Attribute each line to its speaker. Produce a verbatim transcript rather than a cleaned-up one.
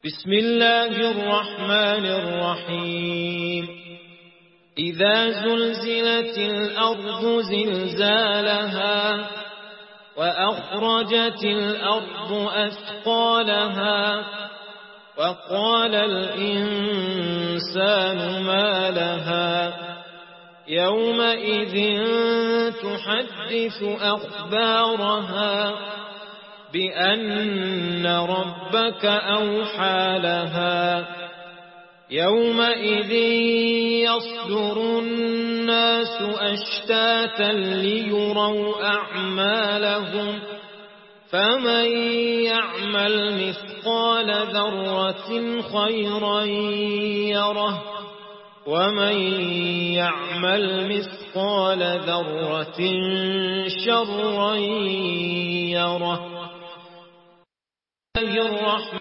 Speaker 1: بسم الله الرحمن الرحيم إذا زلزلت الأرض زلزالها وأخرجت الأرض أثقالها وقال الإنسان ما لها يومئذ تحدث أخبارها بأن ربك أوحى لها يومئذ يصدر الناس أشتاتا ليروا أعمالهم فمن يعمل مثقال ذرة خيرا يره ومن يعمل مثقال ذرة شرا يره.